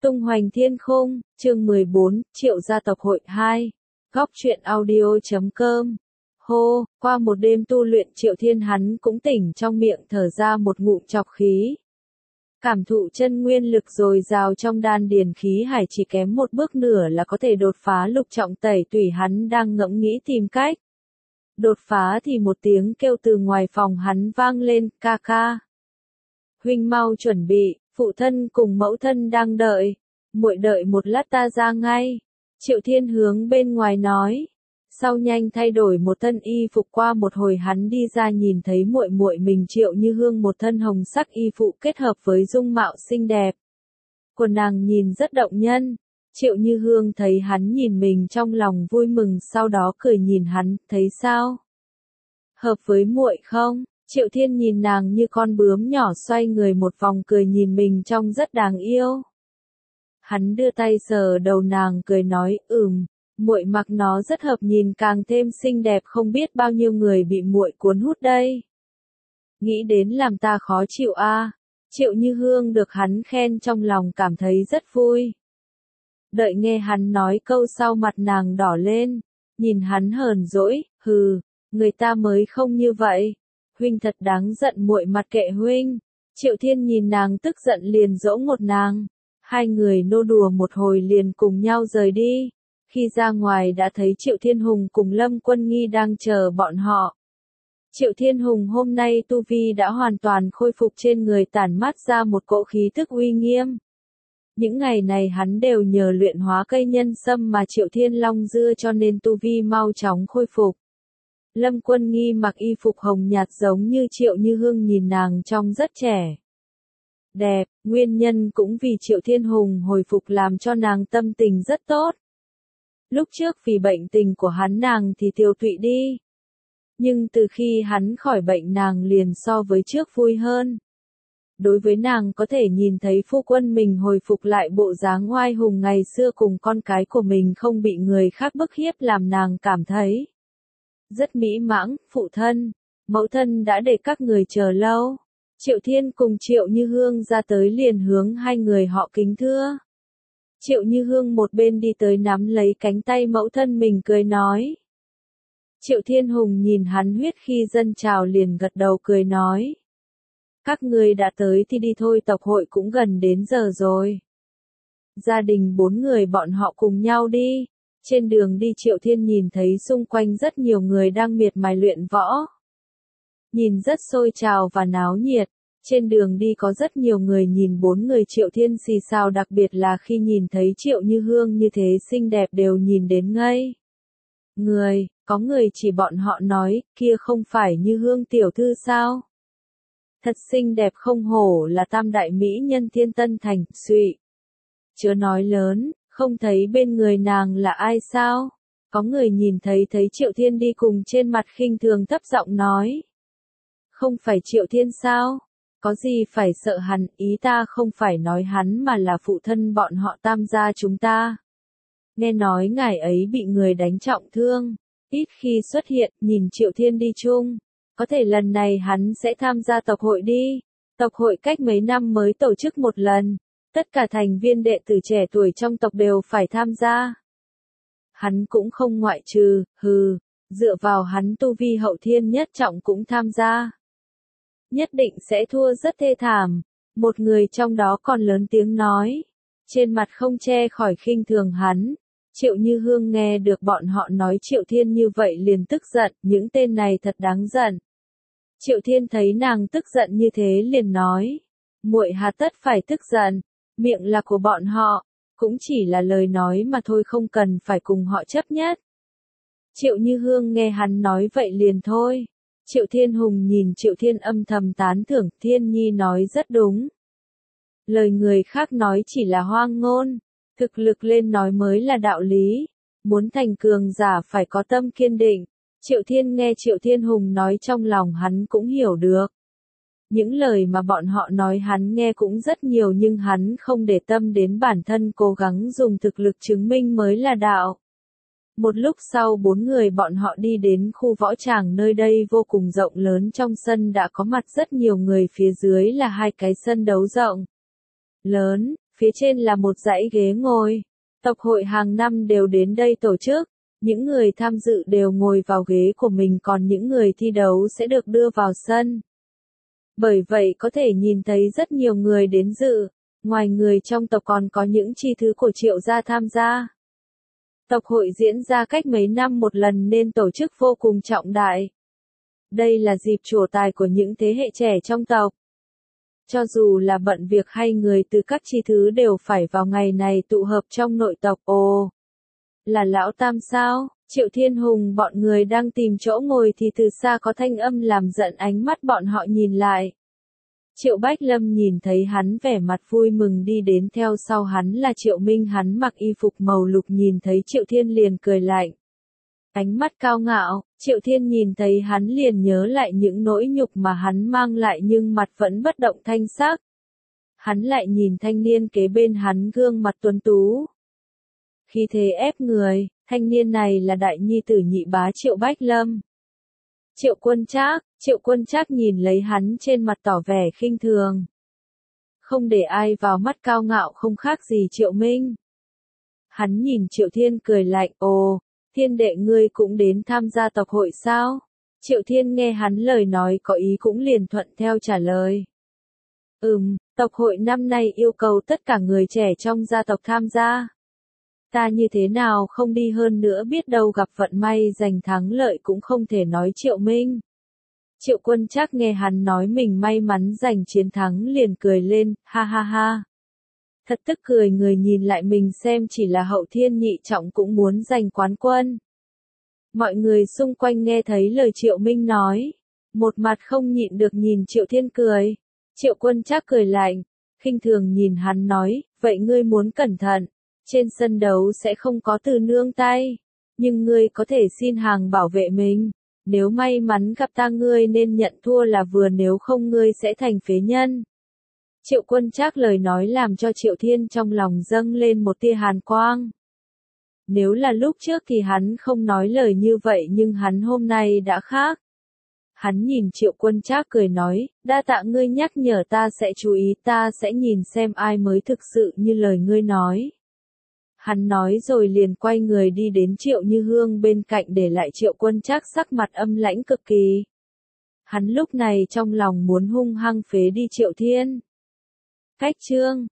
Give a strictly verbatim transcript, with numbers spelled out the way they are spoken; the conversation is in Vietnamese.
Tung hoành thiên khung, chương mười bốn, Triệu gia tộc hội hai. Góc truyện audio chấm com. Hô, qua một đêm tu luyện Triệu Thiên hắn cũng tỉnh trong miệng thở ra một ngụm trọc khí. Cảm thụ chân nguyên lực dồi dào trong đan điền khí hải chỉ kém một bước nửa là có thể đột phá lục trọng tẩy tủy, hắn đang ngẫm nghĩ tìm cách. Đột phá thì một tiếng kêu từ ngoài phòng hắn vang lên, ca ca. Huynh mau chuẩn bị, phụ thân cùng mẫu thân đang đợi, muội đợi một lát ta ra ngay. Triệu Thiên hướng bên ngoài nói. Sau nhanh thay đổi một thân y phục, qua một hồi hắn đi ra nhìn thấy muội muội mình Triệu Như Hương một thân hồng sắc y phụ kết hợp với dung mạo xinh đẹp. Quần nàng nhìn rất động nhân. Triệu Như Hương thấy hắn nhìn mình trong lòng vui mừng, sau đó cười nhìn hắn, thấy sao? Hợp với muội không? Triệu Thiên nhìn nàng như con bướm nhỏ xoay người một vòng cười nhìn mình trông rất đáng yêu. Hắn đưa tay sờ đầu nàng cười nói, ừm, muội mặc nó rất hợp, nhìn càng thêm xinh đẹp, không biết bao nhiêu người bị muội cuốn hút đây. Nghĩ đến làm ta khó chịu a. À. Triệu Như Hương được hắn khen trong lòng cảm thấy rất vui. Đợi nghe hắn nói câu sau mặt nàng đỏ lên, nhìn hắn hờn dỗi, hừ, người ta mới không như vậy. Huynh thật đáng giận, muội mặc kệ huynh. Triệu Thiên nhìn nàng tức giận liền dỗ một nàng. Hai người nô đùa một hồi liền cùng nhau rời đi. Khi ra ngoài đã thấy Triệu Thiên Hùng cùng Lâm Quân Nghi đang chờ bọn họ. Triệu Thiên Hùng hôm nay tu vi đã hoàn toàn khôi phục, trên người tản mát ra một cỗ khí tức uy nghiêm. Những ngày này hắn đều nhờ luyện hóa cây nhân sâm mà Triệu Thiên Long dưa cho nên tu vi mau chóng khôi phục. Lâm Quân Nghi mặc y phục hồng nhạt giống như Triệu Như Hương, nhìn nàng trông rất trẻ. Đẹp, nguyên nhân cũng vì Triệu Thiên Hùng hồi phục làm cho nàng tâm tình rất tốt. Lúc trước vì bệnh tình của hắn nàng thì tiêu tụy đi. Nhưng từ khi hắn khỏi bệnh nàng liền so với trước vui hơn. Đối với nàng có thể nhìn thấy phu quân mình hồi phục lại bộ dáng oai hùng ngày xưa cùng con cái của mình không bị người khác bức hiếp làm nàng cảm thấy rất mỹ mãn. Phụ thân, mẫu thân đã để các người chờ lâu. Triệu Thiên cùng Triệu Như Hương ra tới liền hướng hai người họ kính thưa. Triệu Như Hương một bên đi tới nắm lấy cánh tay mẫu thân mình cười nói. Triệu Thiên Hùng nhìn hắn huyết khi dân chào liền gật đầu cười nói. Các người đã tới thì đi thôi, tộc hội cũng gần đến giờ rồi. Gia đình bốn người bọn họ cùng nhau đi. Trên đường đi Triệu Thiên nhìn thấy xung quanh rất nhiều người đang miệt mài luyện võ. Nhìn rất sôi trào và náo nhiệt. Trên đường đi có rất nhiều người nhìn bốn người Triệu Thiên xì xào, đặc biệt là khi nhìn thấy Triệu Như Hương như thế xinh đẹp đều nhìn đến ngây người. Có người chỉ bọn họ nói, kia không phải Như Hương tiểu thư sao? Thật xinh đẹp, không hổ là tam đại mỹ nhân Thiên Tân Thành, xụy. Chớ nói lớn, không thấy bên người nàng là ai sao? Có người nhìn thấy thấy Triệu Thiên đi cùng trên mặt khinh thường thấp giọng nói. Không phải Triệu Thiên sao? Có gì phải sợ hắn, ý ta không phải nói hắn mà là phụ thân bọn họ Tam gia chúng ta. Nghe nói ngài ấy bị người đánh trọng thương, ít khi xuất hiện, nhìn Triệu Thiên đi chung. Có thể lần này hắn sẽ tham gia tộc hội đi. Tộc hội cách mấy năm mới tổ chức một lần. Tất cả thành viên đệ tử trẻ tuổi trong tộc đều phải tham gia. Hắn cũng không ngoại trừ, hừ, dựa vào hắn tu vi hậu thiên nhất trọng cũng tham gia. Nhất định sẽ thua rất thê thảm. Một người trong đó còn lớn tiếng nói. Trên mặt không che khỏi khinh thường hắn. Triệu Như Hương nghe được bọn họ nói Triệu Thiên như vậy liền tức giận, những tên này thật đáng giận. Triệu Thiên thấy nàng tức giận như thế liền nói. Muội hà tất phải tức giận, miệng là của bọn họ, cũng chỉ là lời nói mà thôi, không cần phải cùng họ chấp nhất. Triệu Như Hương nghe hắn nói vậy liền thôi. Triệu Thiên Hùng nhìn Triệu Thiên âm thầm tán thưởng, Thiên Nhi nói rất đúng. Lời người khác nói chỉ là hoang ngôn, thực lực lên nói mới là đạo lý. Muốn thành cường giả phải có tâm kiên định. Triệu Thiên nghe Triệu Thiên Hùng nói trong lòng hắn cũng hiểu được. Những lời mà bọn họ nói hắn nghe cũng rất nhiều nhưng hắn không để tâm đến, bản thân cố gắng dùng thực lực chứng minh mới là đạo. Một lúc sau bốn người bọn họ đi đến khu võ tràng, nơi đây vô cùng rộng lớn, trong sân đã có mặt rất nhiều người, phía dưới là hai cái sân đấu rộng lớn, phía trên là một dãy ghế ngồi. Tộc hội hàng năm đều đến đây tổ chức, những người tham dự đều ngồi vào ghế của mình còn những người thi đấu sẽ được đưa vào sân. Bởi vậy có thể nhìn thấy rất nhiều người đến dự, ngoài người trong tộc còn có những chi thứ của Triệu gia tham gia. Tộc hội diễn ra cách mấy năm một lần nên tổ chức vô cùng trọng đại. Đây là dịp trổ tài của những thế hệ trẻ trong tộc. Cho dù là bận việc hay người từ các chi thứ đều phải vào ngày này tụ hợp trong nội tộc. Ồ, là Lão Tam sao? Triệu Thiên Hùng bọn người đang tìm chỗ ngồi thì từ xa có thanh âm làm giận ánh mắt bọn họ nhìn lại. Triệu Bách Lâm nhìn thấy hắn vẻ mặt vui mừng đi đến theo sau hắn là Triệu Minh, hắn mặc y phục màu lục nhìn thấy Triệu Thiên liền cười lạnh. Ánh mắt cao ngạo, Triệu Thiên nhìn thấy hắn liền nhớ lại những nỗi nhục mà hắn mang lại nhưng mặt vẫn bất động thanh sắc. Hắn lại nhìn thanh niên kế bên hắn gương mặt tuấn tú. Khi thế ép người, thanh niên này là đại nhi tử nhị bá Triệu Bách Lâm. Triệu Quân Trác, Triệu Quân Trác nhìn lấy hắn trên mặt tỏ vẻ khinh thường. Không để ai vào mắt cao ngạo không khác gì Triệu Minh. Hắn nhìn Triệu Thiên cười lạnh, ồ, Thiên đệ ngươi cũng đến tham gia tộc hội sao? Triệu Thiên nghe hắn lời nói có ý cũng liền thuận theo trả lời. Ừm, tộc hội năm nay yêu cầu tất cả người trẻ trong gia tộc tham gia. Ta như thế nào không đi hơn nữa biết đâu gặp vận may giành thắng lợi cũng không thể nói Triệu Minh. Triệu Quân Trác nghe hắn nói mình may mắn giành chiến thắng liền cười lên, ha ha ha. Thật tức cười người nhìn lại mình xem chỉ là hậu thiên nhị trọng cũng muốn giành quán quân. Mọi người xung quanh nghe thấy lời Triệu Minh nói. Một mặt không nhịn được nhìn Triệu Thiên cười. Triệu Quân Trác cười lạnh, khinh thường nhìn hắn nói, vậy ngươi muốn cẩn thận. Trên sân đấu sẽ không có từ nương tay. Nhưng ngươi có thể xin hàng bảo vệ mình. Nếu may mắn gặp ta ngươi nên nhận thua là vừa nếu không ngươi sẽ thành phế nhân. Triệu Quân Trác lời nói làm cho Triệu Thiên trong lòng dâng lên một tia hàn quang. Nếu là lúc trước thì hắn không nói lời như vậy nhưng hắn hôm nay đã khác. Hắn nhìn Triệu Quân Trác cười nói, đa tạ ngươi nhắc nhở ta sẽ chú ý ta sẽ nhìn xem ai mới thực sự như lời ngươi nói. Hắn nói rồi liền quay người đi đến Triệu Như Hương bên cạnh để lại Triệu Quân Trác sắc mặt âm lãnh cực kỳ. Hắn lúc này trong lòng muốn hung hăng phế đi Triệu Thiên. Cách chương